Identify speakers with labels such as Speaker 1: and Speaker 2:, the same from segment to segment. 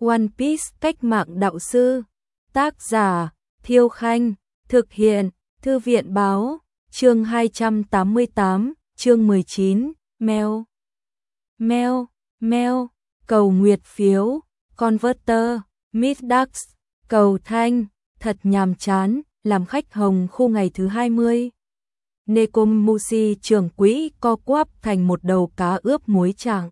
Speaker 1: One Piece cách mạng đạo sư. Tác giả Thiêu Khanh. Thực hiện Thư viện báo. Chương 288, chương 19, Mèo. Cầu nguyệt phiếu. Converter. Middax. Cầu thanh. Thật nhàm chán, làm khách hồng khu ngày thứ 20. Nekomamushi trưởng quỹ co quắp thành một đầu cá ướp muối chảng.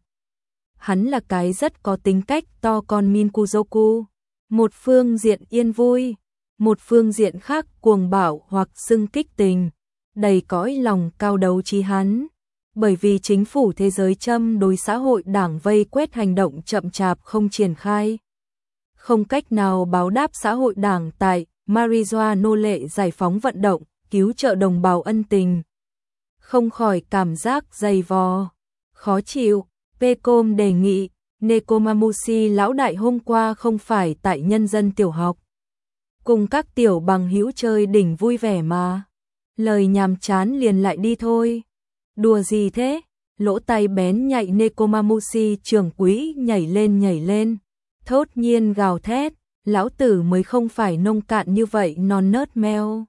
Speaker 1: Hắn là cái rất có tính cách to con Minkuzoku. Một phương diện yên vui, một phương diện khác cuồng bạo hoặc xưng kích tình, đầy cõi lòng cao đấu trí hắn. Bởi vì chính phủ thế giới châm đối xã hội đảng vây quét hành động chậm chạp không triển khai. Không cách nào báo đáp xã hội đảng tại Marijoa nô lệ giải phóng vận động, cứu trợ đồng bào ân tình. Không khỏi cảm giác dày vò, khó chịu. Pecom đề nghị, Nekomamushi lão đại hôm qua không phải tại nhân dân tiểu học. Cùng các tiểu bằng hữu chơi đỉnh vui vẻ mà. Lời nhàm chán liền lại đi thôi. Đùa gì thế? Lỗ tai bén nhạy Nekomamushi trưởng quỹ nhảy lên. Thốt nhiên gào thét, lão tử mới không phải nông cạn như vậy non nớt meo.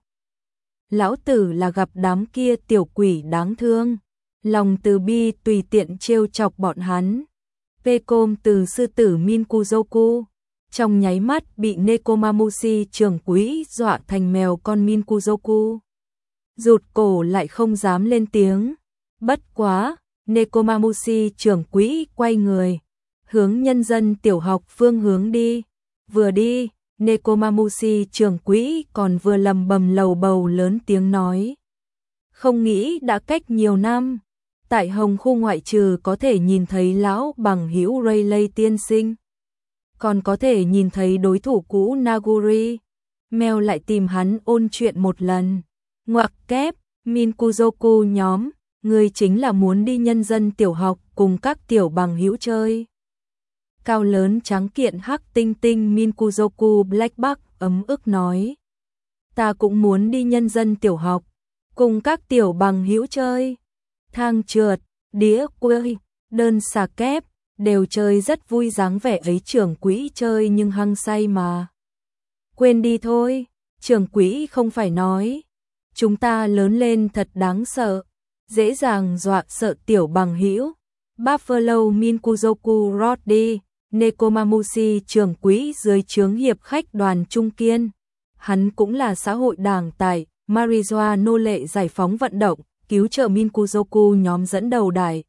Speaker 1: Lão tử là gặp đám kia tiểu quỷ đáng thương. Lòng từ bi tùy tiện trêu chọc bọn hắn. Pecom từ sư tử Minkuzoku, trong nháy mắt bị Nekomamushi trưởng quỹ dọa thành mèo con Minkuzoku. Rụt cổ lại không dám lên tiếng. Bất quá, Nekomamushi trưởng quỹ quay người, hướng nhân dân tiểu học phương hướng đi. Vừa đi, Nekomamushi trưởng quỹ còn vừa lầm bầm lầu bầu lớn tiếng nói. Không nghĩ đã cách nhiều năm. Tại Hồng khu ngoại trừ có thể nhìn thấy lão bằng hữu Rayleigh tiên sinh, còn có thể nhìn thấy đối thủ cũ Naguri. Mèo lại tìm hắn ôn chuyện một lần. Ngoặc kép, Minkuzoku nhóm, người chính là muốn đi nhân dân tiểu học cùng các tiểu bằng hữu chơi. Cao lớn trắng kiện hắc tinh tinh Minkuzoku Blackbuck ấm ức nói. Ta cũng muốn đi nhân dân tiểu học, cùng các tiểu bằng hữu chơi. Thang trượt, đĩa quay, đơn xà kép, đều chơi rất vui dáng vẻ ấy. Trưởng quỹ chơi nhưng hăng say mà. Quên đi thôi, trưởng quỹ không phải nói. Chúng ta lớn lên thật đáng sợ, dễ dàng dọa sợ tiểu bằng hữu. Buffalo Minkuzoku Roddy, Nekomamushi trưởng quỹ dưới trướng hiệp khách đoàn Trung Kiên. Hắn cũng là xã hội đảng tại Marijoa nô lệ giải phóng vận động, cứu trợ Minkuzoku nhóm dẫn đầu đài.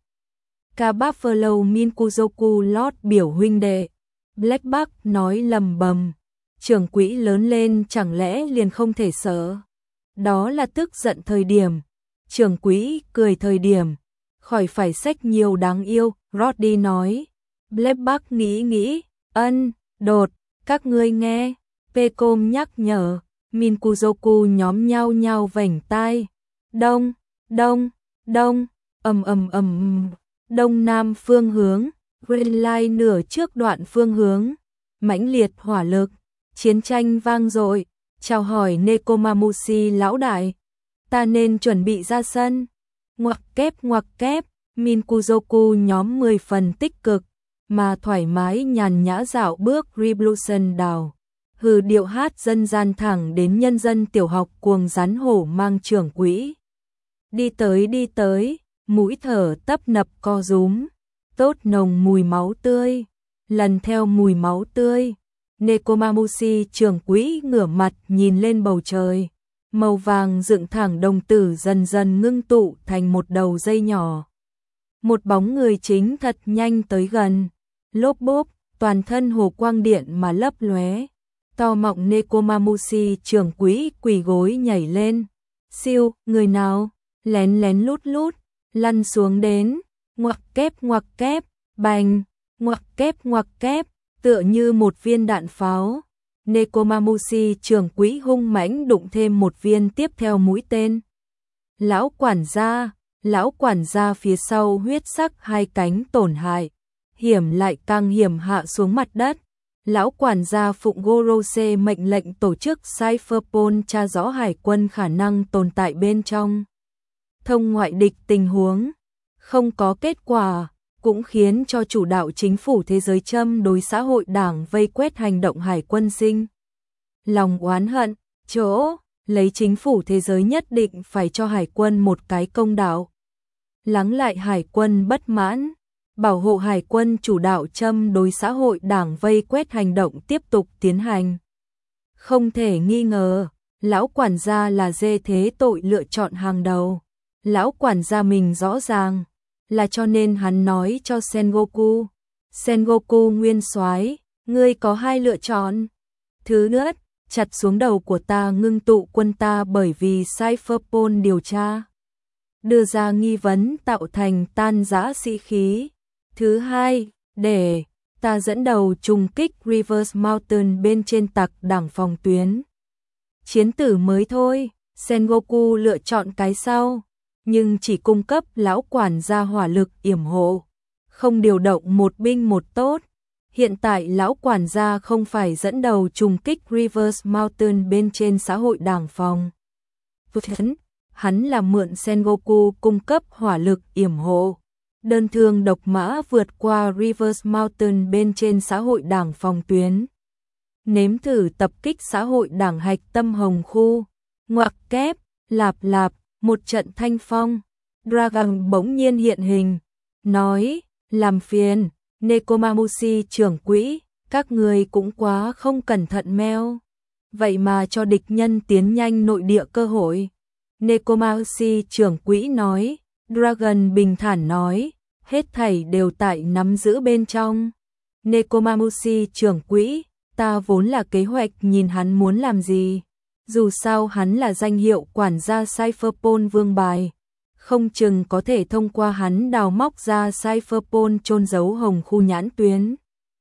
Speaker 1: Ca Buffalo Minkuzoku Lord biểu huynh đệ. Blackbuck nói lầm bầm. Trưởng quỹ lớn lên chẳng lẽ liền không thể sợ. Đó là tức giận thời điểm. Trưởng quỹ cười thời điểm. Khỏi phải xách nhiều đáng yêu, Roddy nói. Blackbuck nghĩ, đột, các ngươi nghe. Pecom nhắc nhở. Minkuzoku nhóm nhao nhao vểnh tai. Đông, đông nam phương hướng, red line nửa trước đoạn phương hướng, mãnh liệt hỏa lực, chiến tranh vang dội. Chào hỏi Nekomamushi lão đại, ta nên chuẩn bị ra sân. Ngoặc kép, Minkuzoku nhóm 10 phần tích cực, mà thoải mái nhàn nhã dạo bước Revolution đào. Hừ điệu hát dân gian thẳng đến nhân dân tiểu học cuồng rắn hổ mang trưởng quỹ. Đi tới, mũi thở tấp nập co rúm, tốt nồng mùi máu tươi, lần theo mùi máu tươi. Nekomamushi trưởng quỹ ngửa mặt nhìn lên bầu trời, màu vàng dựng thẳng đồng tử dần dần ngưng tụ thành một đầu dây nhỏ. Một bóng người chính thật nhanh tới gần, lốp bốp, toàn thân hồ quang điện mà lấp lóe. To mọng Nekomamushi trưởng quỹ quỳ gối nhảy lên. Siêu, người nào? Lén lút, lăn xuống đến. Ngoặc kép, bành, ngoặc kép, tựa như một viên đạn pháo. Nekomamushi trưởng quỹ hung mãnh đụng thêm một viên tiếp theo mũi tên. Lão quản gia phía sau huyết sắc hai cánh tổn hại, hiểm lại càng hiểm hạ xuống mặt đất. Lão quản gia phụng Gorose mệnh lệnh tổ chức Cypherpol tra rõ hải quân khả năng tồn tại bên trong. Thông ngoại địch tình huống, không có kết quả, cũng khiến cho chủ đạo chính phủ thế giới châm đối xã hội đảng vây quét hành động hải quân sinh lòng oán hận, chỗ lấy chính phủ thế giới nhất định phải cho hải quân một cái công đạo. Lắng lại hải quân bất mãn, bảo hộ hải quân chủ đạo châm đối xã hội đảng vây quét hành động tiếp tục tiến hành. Không thể nghi ngờ, lão quản gia là dê thế tội lựa chọn hàng đầu. Lão quản gia mình rõ ràng, là cho nên hắn nói cho Sengoku. Sengoku nguyên soái, ngươi có hai lựa chọn. Thứ nhất, chặt xuống đầu của ta ngưng tụ quân ta bởi vì Cypherpol điều tra. Đưa ra nghi vấn tạo thành tan rã sĩ khí. Thứ hai, để ta dẫn đầu trùng kích Rivers Mountain bên trên tặc đảng phòng tuyến. Chiến tử mới thôi, Sengoku lựa chọn cái sau, nhưng chỉ cung cấp lão quản gia hỏa lực yểm hộ, không điều động một binh một tốt. Hiện tại lão quản gia không phải dẫn đầu trùng kích Rivers Mountain bên trên xã hội đảng phòng. Hắn là mượn Sengoku cung cấp hỏa lực yểm hộ. Đơn thương độc mã vượt qua Rivers Mountain bên trên xã hội đảng phòng tuyến. Nếm thử tập kích xã hội đảng hạch tâm Hồng Khu. Ngoặc kép, lạp lạp, một trận thanh phong. Dragon bỗng nhiên hiện hình, nói, làm phiền, Nekomamushi trưởng quỹ, các người cũng quá không cẩn thận meo. Vậy mà cho địch nhân tiến nhanh nội địa cơ hội. Nekomamushi trưởng quỹ nói, Dragon bình thản nói, hết thảy đều tại nắm giữ bên trong. Nekomamushi trưởng quỹ, ta vốn là kế hoạch nhìn hắn muốn làm gì. Dù sao hắn là danh hiệu quản gia Cypherpol vương bài, không chừng có thể thông qua hắn đào móc ra Cypherpol chôn giấu Hồng Khu nhãn tuyến.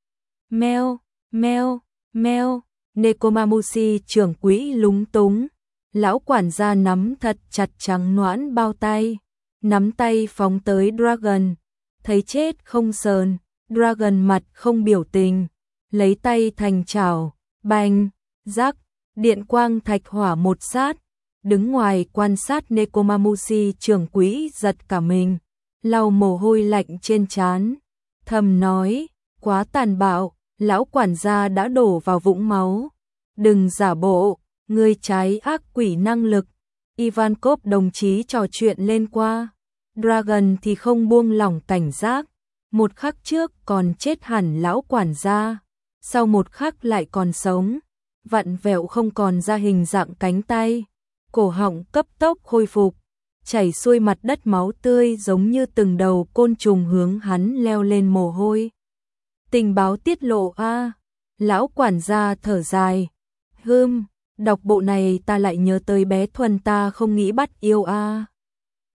Speaker 1: Meo, meo, meo, Nekomamushi trưởng quỹ lúng túng. Lão quản gia nắm thật chặt trắng nõn bao tay, nắm tay phóng tới Dragon, thấy chết không sờn. Dragon mặt không biểu tình, lấy tay thành chảo, bành, rắc, điện quang thạch hỏa một sát. Đứng ngoài quan sát Nekomamushi trưởng quỹ giật cả mình, lau mồ hôi lạnh trên trán, thầm nói, quá tàn bạo, lão quản gia đã đổ vào vũng máu. Đừng giả bộ, ngươi trái ác quỷ năng lực. Ivankov đồng chí trò chuyện lên qua. Dragon thì không buông lỏng cảnh giác. Một khắc trước còn chết hẳn lão quản gia, sau một khắc lại còn sống, vặn vẹo không còn ra hình dạng cánh tay, cổ họng cấp tốc khôi phục, chảy xuôi mặt đất máu tươi giống như từng đầu côn trùng hướng hắn leo lên mồ hôi. Tình báo tiết lộ a. Lão quản gia thở dài, đọc bộ này ta lại nhớ tới bé Thuần ta không nghĩ bắt yêu a.